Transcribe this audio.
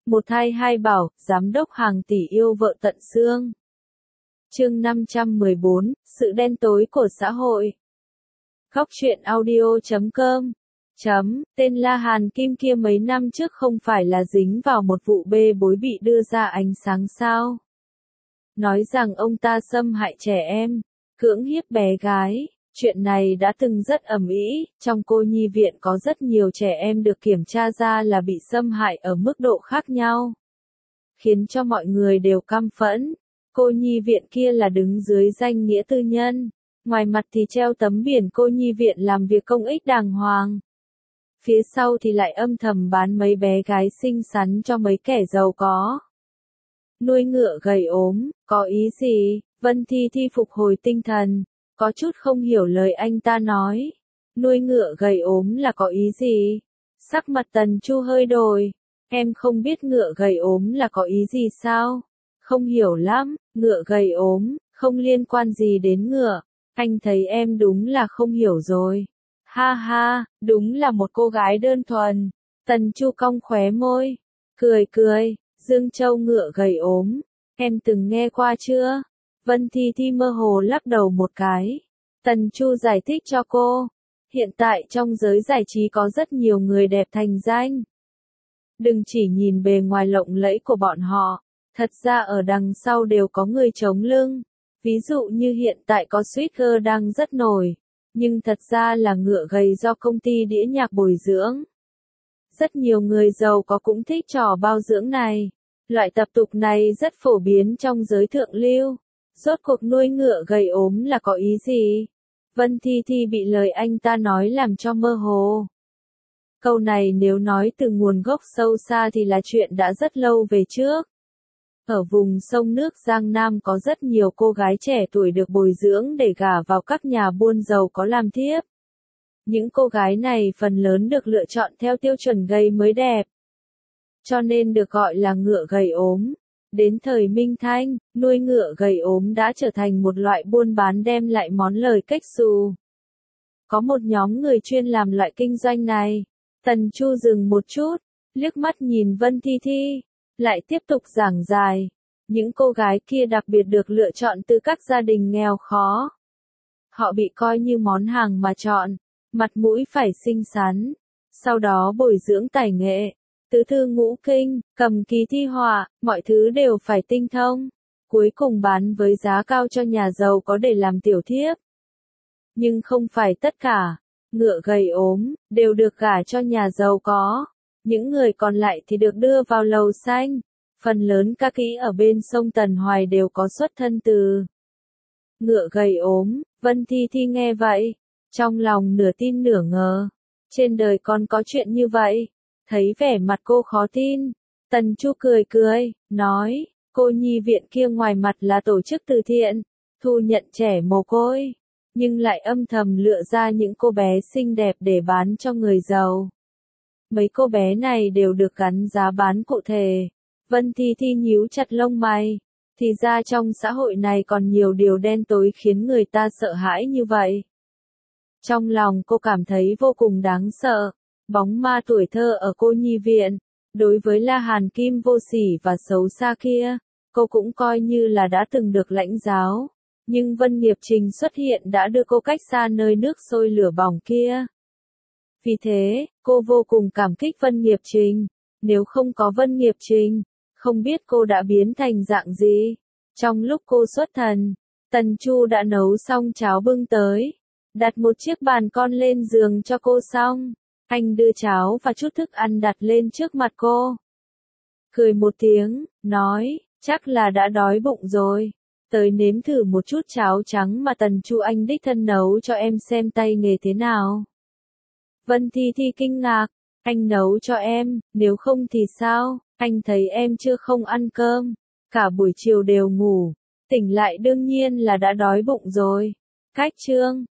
Một thai hai bảo, giám đốc hàng tỷ yêu vợ tận xương. Chương 514, sự đen tối của xã hội. Góc truyện audio.com. Tên La Hàn Kim kia mấy năm trước không phải là dính vào một vụ bê bối bị đưa ra ánh sáng sao? Nói rằng ông ta xâm hại trẻ em, cưỡng hiếp bé gái. Chuyện này đã từng rất ầm ĩ, trong cô nhi viện có rất nhiều trẻ em được kiểm tra ra là bị xâm hại ở mức độ khác nhau, khiến cho mọi người đều căm phẫn. Cô nhi viện kia là đứng dưới danh nghĩa tư nhân, ngoài mặt thì treo tấm biển cô nhi viện làm việc công ích đàng hoàng. Phía sau thì lại âm thầm bán mấy bé gái xinh xắn cho mấy kẻ giàu có. Nuôi ngựa gầy ốm, có ý gì? Vân Thi Thi phục hồi tinh thần, có chút không hiểu lời anh ta nói. Nuôi ngựa gầy ốm là có ý gì? Sắc mặt Tần Chu hơi đổi. Em không biết ngựa gầy ốm là có ý gì sao? Không hiểu lắm, ngựa gầy ốm, không liên quan gì đến ngựa. Anh thấy em đúng là không hiểu rồi. Ha ha, đúng là một cô gái đơn thuần. Tần Chu cong khóe môi, cười cười. Dương Châu ngựa gầy ốm, em từng nghe qua chưa? Vân Thi Thi mơ hồ lắc đầu một cái. Tần Chu giải thích cho cô. Hiện tại trong giới giải trí có rất nhiều người đẹp thành danh. Đừng chỉ nhìn bề ngoài lộng lẫy của bọn họ, thật ra ở đằng sau đều có người chống lưng. Ví dụ như hiện tại có Sweet Girl đang rất nổi, nhưng thật ra là ngựa gầy do công ty đĩa nhạc bồi dưỡng. Rất nhiều người giàu có cũng thích trò bao dưỡng này. Loại tập tục này rất phổ biến trong giới thượng lưu. Rốt cuộc nuôi ngựa gầy ốm là có ý gì? Vân Thi Thi bị lời anh ta nói làm cho mơ hồ. Câu này nếu nói từ nguồn gốc sâu xa thì là chuyện đã rất lâu về trước. Ở vùng sông nước Giang Nam có rất nhiều cô gái trẻ tuổi được bồi dưỡng để gả vào các nhà buôn giàu có làm thiếp. Những cô gái này phần lớn được lựa chọn theo tiêu chuẩn gầy mới đẹp, cho nên được gọi là ngựa gầy ốm. Đến thời Minh Thanh, nuôi ngựa gầy ốm đã trở thành một loại buôn bán đem lại món lời cách xù. Có một nhóm người chuyên làm loại kinh doanh này. Tần Chu dừng một chút, liếc mắt nhìn Vân Thi Thi, lại tiếp tục giảng giải. Những cô gái kia đặc biệt được lựa chọn từ các gia đình nghèo khó. Họ bị coi như món hàng mà chọn, mặt mũi phải xinh xắn, sau đó bồi dưỡng tài nghệ. Tứ thư ngũ kinh, cầm kỳ thi họa, mọi thứ đều phải tinh thông. Cuối cùng bán với giá cao cho nhà giàu có để làm tiểu thiếp. Nhưng không phải tất cả, ngựa gầy ốm, đều được gả cho nhà giàu có. Những người còn lại thì được đưa vào lầu xanh. Phần lớn ca kỹ ở bên sông Tần Hoài đều có xuất thân từ ngựa gầy ốm. Vân Thi Thi nghe vậy, trong lòng nửa tin nửa ngờ. Trên đời còn có chuyện như vậy. Thấy vẻ mặt cô khó tin, Tần Chu cười cười, nói, cô nhi viện kia ngoài mặt là tổ chức từ thiện, thu nhận trẻ mồ côi, nhưng lại âm thầm lựa ra những cô bé xinh đẹp để bán cho người giàu. Mấy cô bé này đều được gắn giá bán cụ thể. Vân Thi Thi nhíu chặt lông mày, thì ra trong xã hội này còn nhiều điều đen tối khiến người ta sợ hãi như vậy. Trong lòng cô cảm thấy vô cùng đáng sợ. Bóng ma tuổi thơ ở cô nhi viện, đối với La Hàn Kim vô sỉ và xấu xa kia, cô cũng coi như là đã từng được lãnh giáo, nhưng Vân Nghiệp Trình xuất hiện đã đưa cô cách xa nơi nước sôi lửa bỏng kia. Vì thế, cô vô cùng cảm kích Vân Nghiệp Trình, nếu không có Vân Nghiệp Trình, không biết cô đã biến thành dạng gì. Trong lúc cô xuất thần, Tần Chu đã nấu xong cháo bưng tới, đặt một chiếc bàn con lên giường cho cô xong. Anh đưa cháo và chút thức ăn đặt lên trước mặt cô. Cười một tiếng, nói, chắc là đã đói bụng rồi. Tới nếm thử một chút cháo trắng mà Tần Chu anh đích thân nấu cho em xem tay nghề thế nào. Vân Thi Thi kinh ngạc, anh nấu cho em, nếu không thì sao, anh thấy em chưa không ăn cơm, cả buổi chiều đều ngủ, tỉnh lại đương nhiên là đã đói bụng rồi. Cách chương